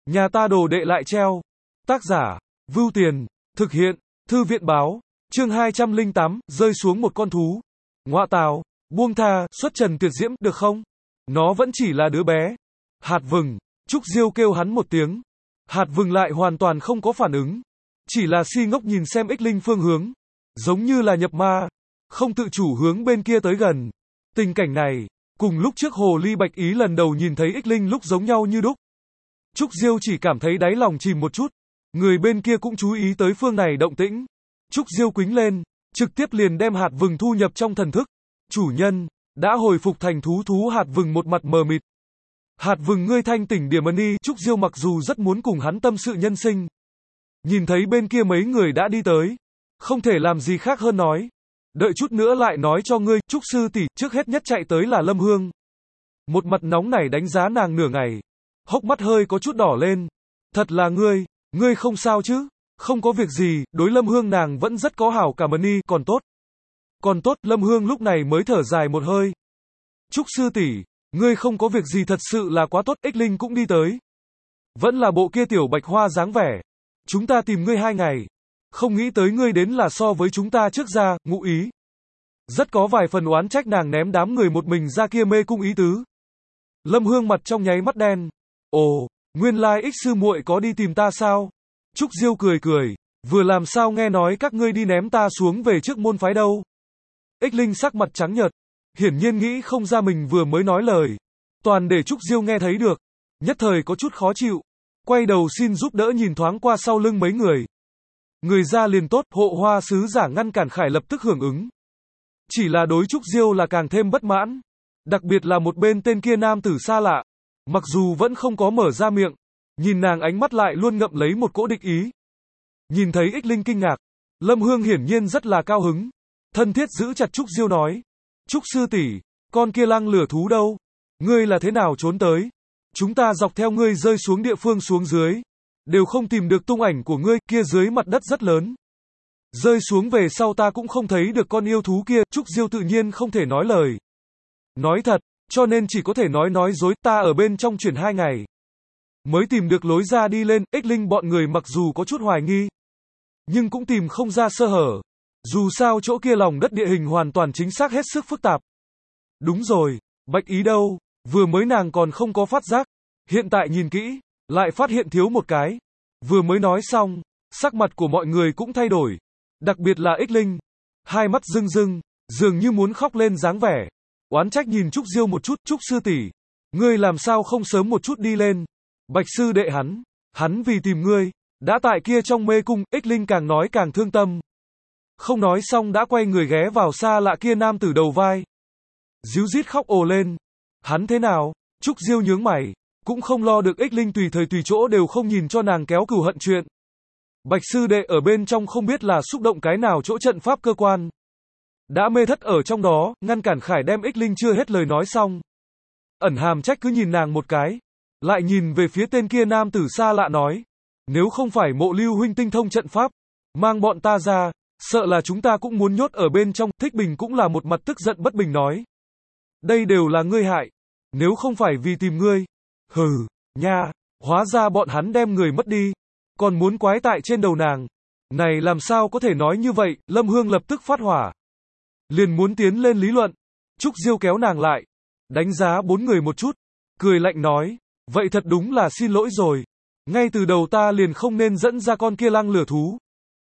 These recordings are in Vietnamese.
Nhà ta đồ đệ lại treo. Tác giả, Vưu Tiền, thực hiện, Thư viện báo, chương 208, rơi xuống một con thú. Ngoạ tào, buông tha, xuất trần tuyệt diễm, được không? Nó vẫn chỉ là đứa bé. Hạt vừng, Trúc Diêu kêu hắn một tiếng. Hạt vừng lại hoàn toàn không có phản ứng. Chỉ là si ngốc nhìn xem Ích Linh phương hướng. Giống như là nhập ma. Không tự chủ hướng bên kia tới gần. Tình cảnh này, cùng lúc trước Hồ Ly Bạch Ý lần đầu nhìn thấy Ích Linh lúc giống nhau như đúc. Trúc Diêu chỉ cảm thấy đáy lòng chìm một chút. Người bên kia cũng chú ý tới phương này động tĩnh. Trúc Diêu quính lên, trực tiếp liền đem hạt vừng thu nhập trong thần thức. Chủ nhân, đã hồi phục thành thú hạt vừng một mặt mờ mịt. Hạt vừng ngươi thanh tỉnh điểm ân đi, Trúc Diêu mặc dù rất muốn cùng hắn tâm sự nhân sinh. Nhìn thấy bên kia mấy người đã đi tới. Không thể làm gì khác hơn nói. Đợi chút nữa lại nói cho ngươi, Trúc sư tỷ, trước hết nhất chạy tới là Lâm Hương. Một mặt nóng nảy đánh giá nàng nửa ngày. Hốc mắt hơi có chút đỏ lên. Thật là ngươi không sao chứ? Không có việc gì, đối Lâm Hương nàng vẫn rất có hảo cảm ơn y, còn tốt. Còn tốt, Lâm Hương lúc này mới thở dài một hơi. Trúc sư tỷ, ngươi không có việc gì thật sự là quá tốt, Ích Linh cũng đi tới. Vẫn là bộ kia tiểu bạch hoa dáng vẻ. Chúng ta tìm ngươi 2 ngày. Không nghĩ tới ngươi đến là so với chúng ta trước ra, ngụ ý. Rất có vài phần oán trách nàng ném đám người một mình ra kia mê cung ý tứ. Lâm Hương mặt trong nháy mắt đen. Ồ, nguyên lai Ích sư muội có đi tìm ta sao? Trúc Diêu cười cười, vừa làm sao nghe nói các ngươi đi ném ta xuống về trước môn phái đâu. Ích Linh sắc mặt trắng nhợt, hiển nhiên nghĩ không ra mình vừa mới nói lời. Toàn để Trúc Diêu nghe thấy được, nhất thời có chút khó chịu. Quay đầu xin giúp đỡ nhìn thoáng qua sau lưng mấy người. Người ra liền tốt, hộ hoa sứ giả ngăn cản Khải lập tức hưởng ứng. Chỉ là đối Trúc Diêu là càng thêm bất mãn. Đặc biệt là một bên tên kia nam tử xa lạ. Mặc dù vẫn không có mở ra miệng, nhìn nàng ánh mắt lại luôn ngậm lấy một cỗ địch ý. Nhìn thấy Ích Linh kinh ngạc, Lâm Hương hiển nhiên rất là cao hứng. Thân thiết giữ chặt Trúc Diêu nói. Trúc sư tỷ, con kia lăng lửa thú đâu? Ngươi là thế nào trốn tới? Chúng ta dọc theo ngươi rơi xuống địa phương xuống dưới. Đều không tìm được tung ảnh của ngươi, kia dưới mặt đất rất lớn. Rơi xuống về sau ta cũng không thấy được con yêu thú kia, Trúc Diêu tự nhiên không thể nói lời. Nói thật, cho nên chỉ có thể nói dối, ta ở bên trong chuyển 2 ngày. Mới tìm được lối ra đi lên, Ích Linh bọn người mặc dù có chút hoài nghi. Nhưng cũng tìm không ra sơ hở. Dù sao chỗ kia lòng đất địa hình hoàn toàn chính xác hết sức phức tạp. Đúng rồi, Bạch Ý đâu, vừa mới nàng còn không có phát giác. Hiện tại nhìn kỹ, lại phát hiện thiếu một cái. Vừa mới nói xong, sắc mặt của mọi người cũng thay đổi. Đặc biệt là Ích Linh. Hai mắt rưng rưng, dường như muốn khóc lên dáng vẻ. Oán trách nhìn Trúc Diêu một chút, Trúc sư tỷ, ngươi làm sao không sớm một chút đi lên? Bạch sư đệ hắn vì tìm ngươi, đã tại kia trong mê cung, Ích Linh càng nói càng thương tâm. Không nói xong đã quay người ghé vào xa lạ kia nam tử đầu vai. Díu dít khóc ồ lên. Hắn thế nào? Trúc Diêu nhướng mày, cũng không lo được Ích Linh tùy thời tùy chỗ đều không nhìn cho nàng kéo cừu hận chuyện. Bạch sư đệ ở bên trong không biết là xúc động cái nào chỗ trận pháp cơ quan. Đã mê thất ở trong đó, ngăn cản Khải đem Ích Linh chưa hết lời nói xong. Ẩn hàm trách cứ nhìn nàng một cái. Lại nhìn về phía tên kia nam tử xa lạ nói. Nếu không phải Mộ Lưu huynh tinh thông trận pháp, mang bọn ta ra, sợ là chúng ta cũng muốn nhốt ở bên trong. Thích Bình cũng là một mặt tức giận bất bình nói. Đây đều là ngươi hại. Nếu không phải vì tìm ngươi. Hừ, nha, hóa ra bọn hắn đem người mất đi. Còn muốn quái tại trên đầu nàng. Này làm sao có thể nói như vậy, Lâm Hương lập tức phát hỏa. Liền muốn tiến lên lý luận. Trúc Diêu kéo nàng lại. Đánh giá 4 người một chút. Cười lạnh nói. Vậy thật đúng là xin lỗi rồi. Ngay từ đầu ta liền không nên dẫn ra con kia lăng lửa thú.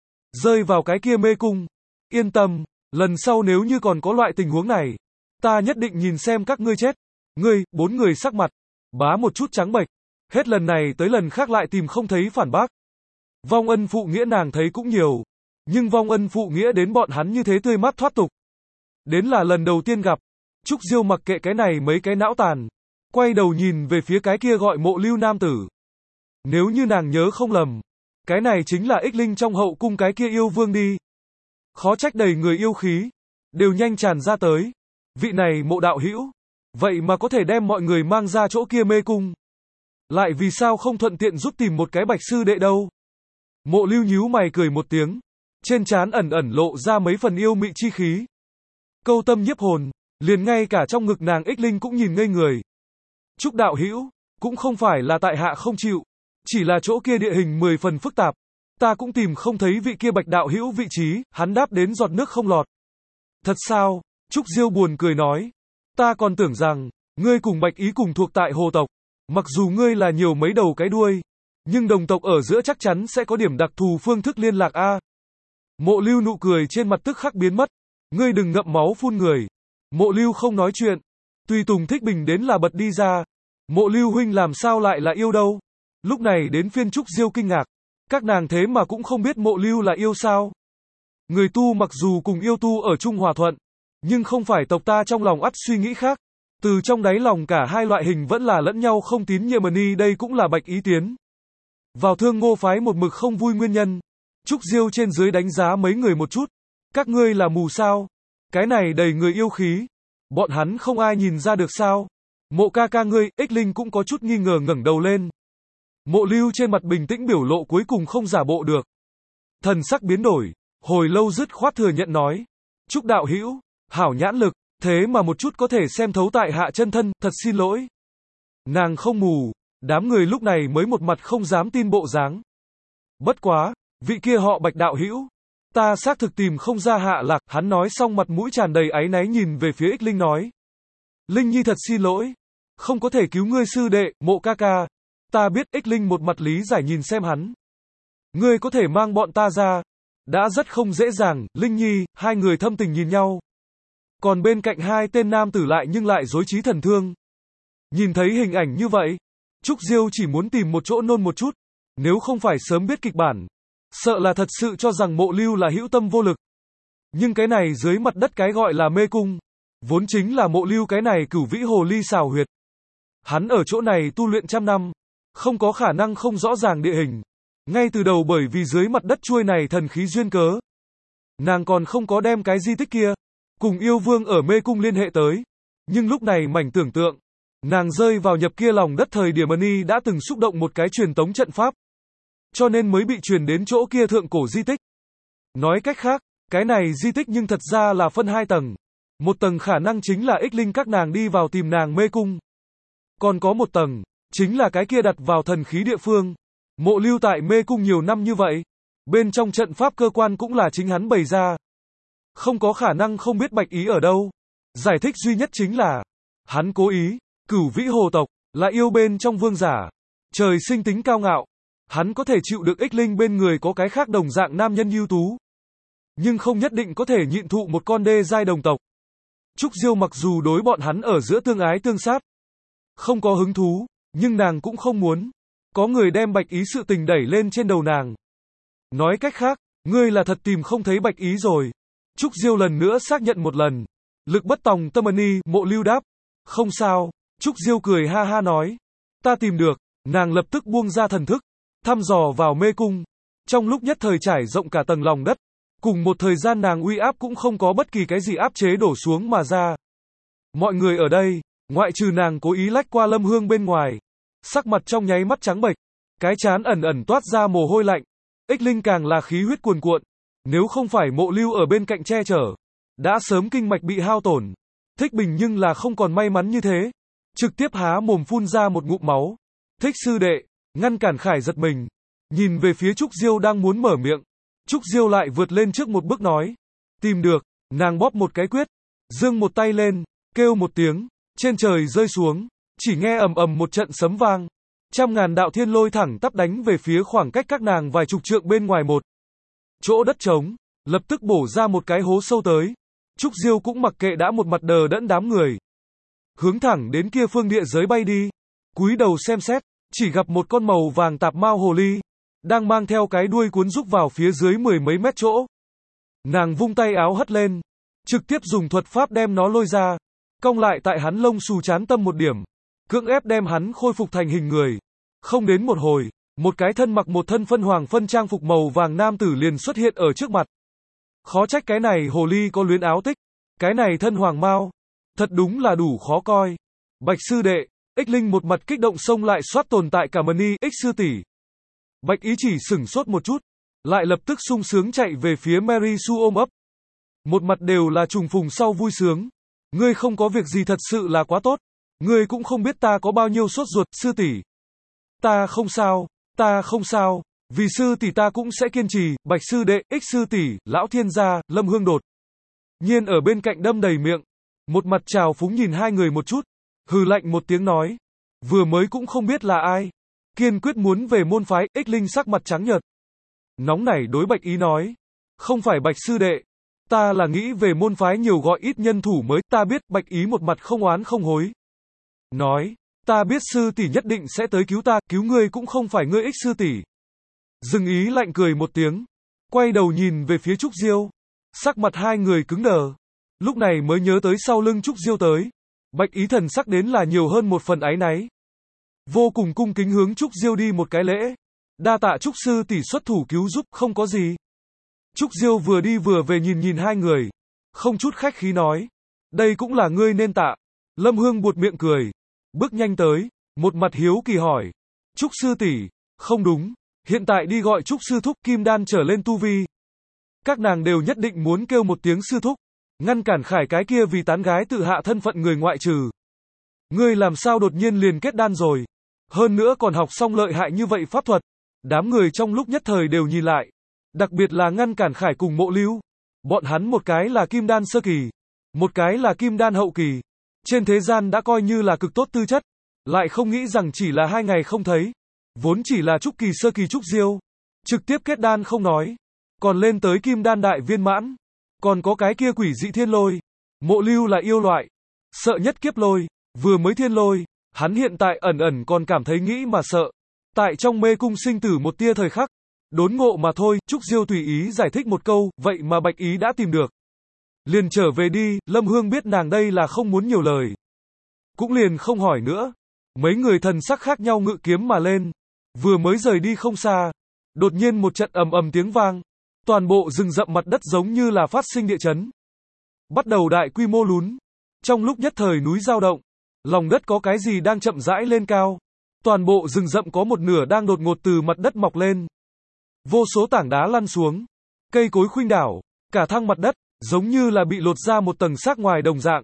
Rơi vào cái kia mê cung. Yên tâm, lần sau nếu như còn có loại tình huống này, ta nhất định nhìn xem các ngươi chết. Ngươi, 4 người sắc mặt bá một chút trắng bệch. Hết lần này tới lần khác lại tìm không thấy phản bác. Vong ân phụ nghĩa nàng thấy cũng nhiều. Nhưng vong ân phụ nghĩa đến bọn hắn như thế tươi mát thoát tục. Đến là lần đầu tiên gặp. Trúc Diêu mặc kệ cái này mấy cái não tàn. Quay đầu nhìn về phía cái kia gọi Mộ Lưu nam tử. Nếu như nàng nhớ không lầm, cái này chính là Ích Linh trong hậu cung cái kia yêu vương đi. Khó trách đầy người yêu khí, đều nhanh tràn ra tới. Vị này Mộ đạo hữu, vậy mà có thể đem mọi người mang ra chỗ kia mê cung. Lại vì sao không thuận tiện giúp tìm một cái Bạch sư đệ đâu? Mộ Lưu nhíu mày cười một tiếng, trên trán ẩn ẩn lộ ra mấy phần yêu mị chi khí. Câu tâm nhiếp hồn, liền ngay cả trong ngực nàng Ích Linh cũng nhìn ngây người. Trúc đạo hữu, cũng không phải là tại hạ không chịu, Chỉ là chỗ kia địa hình 10 phần phức tạp. Ta cũng tìm không thấy vị kia Bạch đạo hữu vị trí, hắn đáp đến giọt nước không lọt. Thật sao? Trúc Diêu buồn cười nói. Ta còn tưởng rằng, ngươi cùng Bạch Ý cùng thuộc tại Hồ tộc. Mặc dù ngươi là nhiều mấy đầu cái đuôi, nhưng đồng tộc ở giữa chắc chắn sẽ có điểm đặc thù phương thức liên lạc a. Mộ Lưu nụ cười trên mặt tức khắc biến mất. Ngươi đừng ngậm máu phun người. Mộ Lưu không nói chuyện. Tùy Tùng Thích Bình đến là bật đi ra. Mộ Lưu huynh làm sao lại là yêu đâu? Lúc này đến phiên Trúc Diêu kinh ngạc. Các nàng thế mà cũng không biết Mộ Lưu là yêu sao? Người tu mặc dù cùng yêu tu ở chung hòa thuận, nhưng không phải tộc ta trong lòng ắt suy nghĩ khác. Từ trong đáy lòng cả hai loại hình vẫn là lẫn nhau không tín nhiệm ni, đây cũng là Bạch Ý tiến vào Thương Ngô phái một mực không vui nguyên nhân. Trúc Diêu trên dưới đánh giá mấy người một chút. Các ngươi là mù sao? Cái này đầy người yêu khí. Bọn hắn không ai nhìn ra được sao? Mộ ca ca ngươi, Ích Linh cũng có chút nghi ngờ ngẩng đầu lên. Mộ Lưu trên mặt bình tĩnh biểu lộ cuối cùng không giả bộ được. Thần sắc biến đổi, hồi lâu dứt khoát thừa nhận nói. Trúc đạo hữu, hảo nhãn lực, thế mà một chút có thể xem thấu tại hạ chân thân, thật xin lỗi. Nàng không mù, đám người lúc này mới một mặt không dám tin bộ dáng. Bất quá, vị kia họ Bạch đạo hữu, ta xác thực tìm không ra hạ lạc, hắn nói xong mặt mũi tràn đầy áy náy nhìn về phía Ích Linh nói. Linh Nhi thật xin lỗi, không có thể cứu ngươi sư đệ, Mộ ca ca. Ta biết. Ích Linh một mặt lý giải nhìn xem hắn. Ngươi có thể mang bọn ta ra. Đã rất không dễ dàng, Linh Nhi, hai người thâm tình nhìn nhau. Còn bên cạnh hai tên nam tử lại nhưng lại rối trí thần thương. Nhìn thấy hình ảnh như vậy, Trúc Diêu chỉ muốn tìm một chỗ nôn một chút. Nếu không phải sớm biết kịch bản, sợ là thật sự cho rằng Mộ Lưu là hữu tâm vô lực. Nhưng cái này dưới mặt đất cái gọi là mê cung, vốn chính là Mộ Lưu cái này cửu vĩ hồ ly xào huyệt. Hắn ở chỗ này tu luyện trăm năm, không có khả năng không rõ ràng địa hình. Ngay từ đầu bởi vì dưới mặt đất chuôi này thần khí duyên cớ, nàng còn không có đem cái di tích kia cùng yêu vương ở mê cung liên hệ tới. Nhưng lúc này mảnh tưởng tượng, nàng rơi vào nhập kia lòng đất thời điểm ni đã từng xúc động một cái truyền tống trận pháp, cho nên mới bị truyền đến chỗ kia thượng cổ di tích. Nói cách khác, cái này di tích nhưng thật ra là phân hai tầng. Một tầng khả năng chính là Ích Linh các nàng đi vào tìm nàng mê cung. Còn có một tầng, chính là cái kia đặt vào thần khí địa phương. Mộ Lưu tại mê cung nhiều năm như vậy, bên trong trận pháp cơ quan cũng là chính hắn bày ra. Không có khả năng không biết Bạch Ý ở đâu. Giải thích duy nhất chính là, hắn cố ý, cửu vĩ hồ tộc, là yêu bên trong vương giả. Trời sinh tính cao ngạo. Hắn có thể chịu được Ích Linh bên người có cái khác đồng dạng nam nhân ưu tú, nhưng không nhất định có thể nhịn thụ một con đê giai đồng tộc. Trúc Diêu mặc dù đối bọn hắn ở giữa tương ái tương sát không có hứng thú, nhưng nàng cũng không muốn có người đem Bạch Ý sự tình đẩy lên trên đầu nàng. Nói cách khác, ngươi là thật tìm không thấy Bạch Ý rồi. Trúc Diêu lần nữa xác nhận một lần. Lực bất tòng tâm ni, Mộ Lưu đáp. Không sao. Trúc Diêu cười ha ha nói. Ta tìm được. Nàng lập tức buông ra thần thức, thăm dò vào mê cung. Trong lúc nhất thời trải rộng cả tầng lòng đất. Cùng một thời gian nàng uy áp cũng không có bất kỳ cái gì áp chế đổ xuống mà ra. Mọi người ở đây, ngoại trừ nàng cố ý lách qua Lâm Hương bên ngoài, sắc mặt trong nháy mắt trắng bệch, cái trán ẩn ẩn toát ra mồ hôi lạnh. Ích Linh càng là khí huyết cuồn cuộn, nếu không phải Mộ Lưu ở bên cạnh che chở, đã sớm kinh mạch bị hao tổn. Thích Bình nhưng là không còn may mắn như thế, trực tiếp há mồm phun ra một ngụm máu. Thích sư đệ, ngăn cản Khải giật mình, nhìn về phía Trúc Diêu đang muốn mở miệng. Trúc Diêu lại vượt lên trước một bước nói, tìm được. Nàng bóp một cái quyết, giương một tay lên, kêu một tiếng, trên trời rơi xuống, chỉ nghe ầm ầm một trận sấm vang. Trăm ngàn đạo thiên lôi thẳng tắp đánh về phía khoảng cách các nàng vài chục trượng bên ngoài một chỗ đất trống, lập tức bổ ra một cái hố sâu tới. Trúc Diêu cũng mặc kệ đã một mặt đờ đẫn đám người, hướng thẳng đến kia phương địa giới bay đi. Cúi đầu xem xét, chỉ gặp một con màu vàng tạp mao hồ ly đang mang theo cái đuôi cuốn rúc vào phía dưới 10 mấy mét chỗ. Nàng vung tay áo hất lên, trực tiếp dùng thuật pháp đem nó lôi ra, cong lại tại hắn lông xù chán tâm một điểm, cưỡng ép đem hắn khôi phục thành hình người. Không đến một hồi, một cái thân mặc một thân phân hoàng phân trang phục màu vàng nam tử liền xuất hiện ở trước mặt. Khó trách cái này hồ ly có luyến áo tích, cái này thân hoàng mao, thật đúng là đủ khó coi. Bạch sư đệ, Ích Linh một mặt kích động xông lại soát tồn tại cả mani, Ích sư tỷ. Bạch Ý chỉ sửng sốt một chút, lại lập tức sung sướng chạy về phía Mary Sue ôm ấp. Một mặt đều là trùng phùng sau vui sướng. Ngươi không có việc gì thật sự là quá tốt. Ngươi cũng không biết ta có bao nhiêu sốt ruột, sư tỷ. Ta không sao, Ta không sao, vì sư tỷ ta cũng sẽ kiên trì, Bạch sư đệ, Ích sư tỷ, lão thiên gia, Lâm Hương đột nhiên ở bên cạnh đâm đầy miệng, một mặt trào phúng nhìn hai người một chút, hừ lạnh một tiếng nói, vừa mới cũng không biết là ai, kiên quyết muốn về môn phái. Ích Linh sắc mặt trắng nhợt, nóng nảy đối Bạch Ý nói, không phải Bạch sư đệ, ta là nghĩ về môn phái nhiều gọi ít nhân thủ mới. Ta biết. Bạch Ý một mặt không oán không hối, nói, ta biết sư tỷ nhất định sẽ tới cứu ta, cứu ngươi cũng không phải ngươi Ích sư tỷ. Dương Ý lạnh cười một tiếng, quay đầu nhìn về phía Trúc Diêu, sắc mặt hai người cứng đờ, lúc này mới nhớ tới sau lưng Trúc Diêu tới. Bạch Ý thần sắc đến là nhiều hơn một phần áy náy, vô cùng cung kính hướng Trúc Diêu đi một cái lễ, đa tạ Trúc sư tỷ xuất thủ cứu giúp, không có gì. Trúc Diêu vừa đi vừa về nhìn nhìn hai người, không chút khách khí nói, đây cũng là ngươi nên tạ. Lâm Hương buột miệng cười, bước nhanh tới, một mặt hiếu kỳ hỏi, Trúc sư tỷ, không đúng, hiện tại đi gọi Trúc sư thúc, kim đan trở lên tu vi, các nàng đều nhất định muốn kêu một tiếng sư thúc, ngăn cản Khải cái kia vì tán gái tự hạ thân phận người ngoại trừ. Ngươi làm sao đột nhiên liền kết đan rồi? Hơn nữa còn học xong lợi hại như vậy pháp thuật. Đám người trong lúc nhất thời đều nhìn lại, đặc biệt là ngăn cản Khải cùng Mộ Lưu. Bọn hắn một cái là kim đan sơ kỳ, một cái là kim đan hậu kỳ. Trên thế gian đã coi như là cực tốt tư chất, lại không nghĩ rằng chỉ là 2 ngày không thấy, vốn chỉ là trúc kỳ sơ kỳ Trúc Diêu, trực tiếp kết đan không nói, còn lên tới kim đan đại viên mãn, còn có cái kia quỷ dị thiên lôi. Mộ Lưu là yêu loại, sợ nhất kiếp lôi, vừa mới thiên lôi, hắn hiện tại ẩn ẩn còn cảm thấy nghĩ mà sợ. Tại trong mê cung sinh tử một tia thời khắc, đốn ngộ mà thôi. Trúc Diêu tùy ý giải thích một câu, vậy mà Bạch Ý đã tìm được, liền trở về đi. Lâm Hương biết nàng đây là không muốn nhiều lời, cũng liền không hỏi nữa. Mấy người thần sắc khác nhau ngự kiếm mà lên, vừa mới rời đi không xa, đột nhiên một trận ầm ầm tiếng vang, toàn bộ rừng rậm mặt đất giống như là phát sinh địa chấn, bắt đầu đại quy mô lún. Trong lúc nhất thời núi dao động, lòng đất có cái gì đang chậm rãi lên cao, toàn bộ rừng rậm có một nửa đang đột ngột từ mặt đất mọc lên, vô số tảng đá lăn xuống, cây cối khuynh đảo, cả thang mặt đất giống như là bị lột ra một tầng xác ngoài đồng dạng,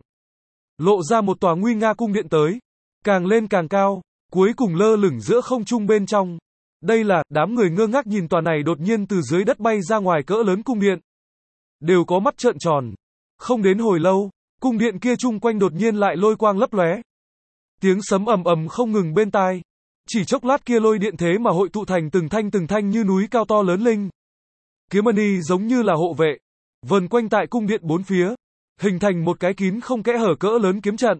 lộ ra một tòa nguy nga cung điện tới, càng lên càng cao, cuối cùng lơ lửng giữa không trung bên trong. Đây là, đám người ngơ ngác nhìn tòa này đột nhiên từ dưới đất bay ra ngoài cỡ lớn cung điện, đều có mắt trợn tròn. Không đến hồi lâu, cung điện kia chung quanh đột nhiên lại lôi quang lấp lóe, tiếng sấm ầm ầm không ngừng bên tai. Chỉ chốc lát kia lôi điện thế mà hội tụ thành từng thanh như núi cao to lớn linh kiếm mani, giống như là hộ vệ, vần quanh tại cung điện bốn phía, hình thành một cái kín không kẽ hở cỡ lớn kiếm trận,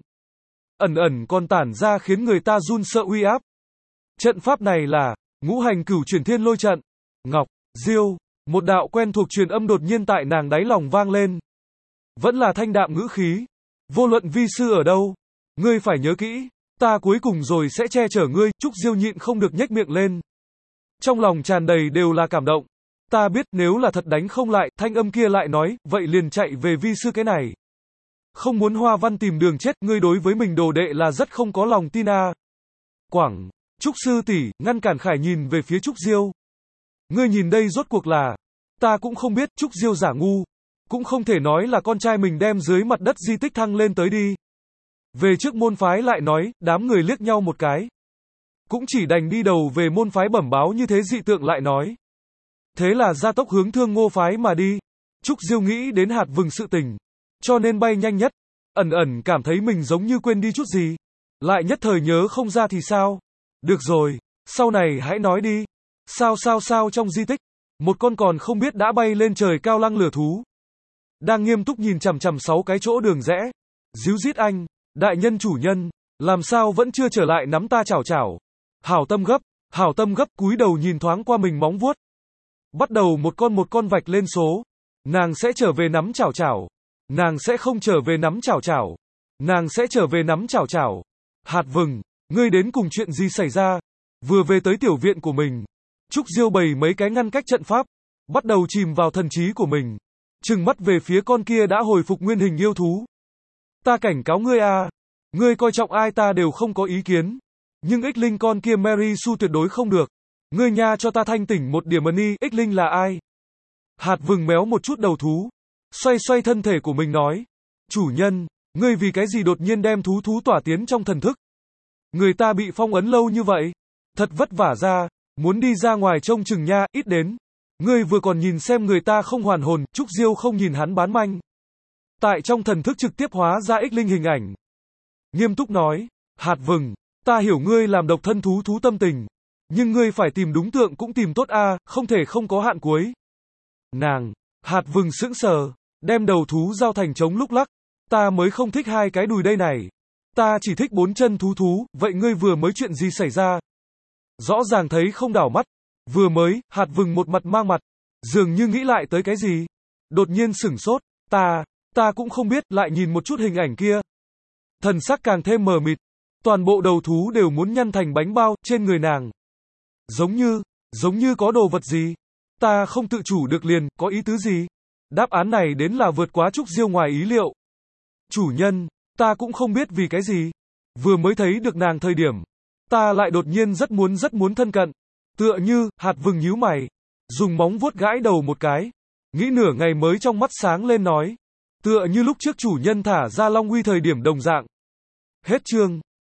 ẩn ẩn còn tản ra khiến người ta run sợ uy áp. Trận pháp này là Ngũ Hành Cửu Chuyển Thiên Lôi Trận. Ngọc Diêu, một đạo quen thuộc truyền âm đột nhiên tại nàng đáy lòng vang lên, vẫn là thanh đạm ngữ khí, vô luận vi sư ở đâu, ngươi phải nhớ kỹ, ta cuối cùng rồi sẽ che chở ngươi. Trúc Diêu nhịn không được nhếch miệng lên, trong lòng tràn đầy đều là cảm động. Ta biết nếu là thật đánh không lại, thanh âm kia lại nói, vậy liền chạy về vi sư cái này. Không muốn Hoa Văn tìm đường chết, ngươi đối với mình đồ đệ là rất không có lòng tin à. Quảng, Trúc sư tỷ, ngăn cản Khải nhìn về phía Trúc Diêu. Ngươi nhìn đây rốt cuộc là, ta cũng không biết. Trúc Diêu giả ngu, cũng không thể nói là con trai mình đem dưới mặt đất di tích thăng lên tới đi. Về trước môn phái lại nói, đám người liếc nhau một cái, cũng chỉ đành đi đầu về môn phái bẩm báo như thế. Dị tượng lại nói, thế là gia tốc hướng Thương Ngô phái mà đi. Trúc Diêu nghĩ đến hạt vừng sự tình, cho nên bay nhanh nhất, ẩn ẩn cảm thấy mình giống như quên đi chút gì, lại nhất thời nhớ không ra thì sao. Được rồi, sau này hãy nói đi. Sao trong di tích, một con còn không biết đã bay lên trời cao lăng lửa thú, đang nghiêm túc nhìn chằm chằm 6 cái chỗ đường rẽ. Díu dít anh, đại nhân chủ nhân, làm sao vẫn chưa trở lại nắm ta chảo chảo. Hảo tâm gấp, cúi đầu nhìn thoáng qua mình móng vuốt. Bắt đầu một con vạch lên số. Nàng sẽ trở về nắm chảo chảo. Nàng sẽ không trở về nắm chảo chảo. Nàng sẽ trở về nắm chảo chảo. Hạt vừng, ngươi đến cùng chuyện gì xảy ra? Vừa về tới tiểu viện của mình, Trúc Diêu bày mấy cái ngăn cách trận pháp, bắt đầu chìm vào thần trí của mình, trừng mắt về phía con kia đã hồi phục nguyên hình yêu thú. Ta cảnh cáo ngươi à, ngươi coi trọng ai ta đều không có ý kiến, nhưng Ích Linh con kia Mary Sue tuyệt đối không được. Ngươi nha cho ta thanh tỉnh một điểm đi. Ích Linh là ai? Hạt vừng méo một chút đầu thú, xoay thân thể của mình nói, chủ nhân, ngươi vì cái gì đột nhiên đem thú tỏa tiến trong thần thức? Người ta bị phong ấn lâu như vậy, thật vất vả ra, Muốn đi ra ngoài trông chừng nha, ít đến. Ngươi vừa còn nhìn xem người ta không hoàn hồn, Trúc Diêu không nhìn hắn bán manh. Tại trong thần thức trực tiếp hóa ra ích linh hình ảnh. Nghiêm túc nói, Hạt Vừng, ta hiểu ngươi làm độc thân thú thú tâm tình. Nhưng ngươi phải tìm đúng tượng cũng tìm tốt a, không thể không có hạn cuối. Nàng, Hạt Vừng sững sờ, đem đầu thú giao thành trống lúc lắc. Ta mới không thích hai cái đùi đây này. Ta chỉ thích bốn chân thú thú, vậy ngươi vừa mới chuyện gì xảy ra? Rõ ràng thấy không đảo mắt. Vừa mới, Hạt Vừng một mặt mang mặt. Dường như nghĩ lại tới cái gì. Đột nhiên sửng sốt. Ta cũng không biết, lại nhìn một chút hình ảnh kia. Thần sắc càng thêm mờ mịt. Toàn bộ đầu thú đều muốn nhăn thành bánh bao, trên người nàng. Giống như có đồ vật gì. Ta không tự chủ được liền, có ý tứ gì? Đáp án này đến là vượt quá Trúc Diêu ngoài ý liệu. Chủ nhân, ta cũng không biết vì cái gì. Vừa mới thấy được nàng thời điểm. Ta lại đột nhiên rất muốn thân cận. Tựa như, Hạt Vừng nhíu mày. Dùng móng vuốt gãi đầu một cái. Nghĩ nửa ngày mới trong mắt sáng lên nói. Tựa như lúc trước chủ nhân thả ra Long Uy thời điểm đồng dạng. Hết chương.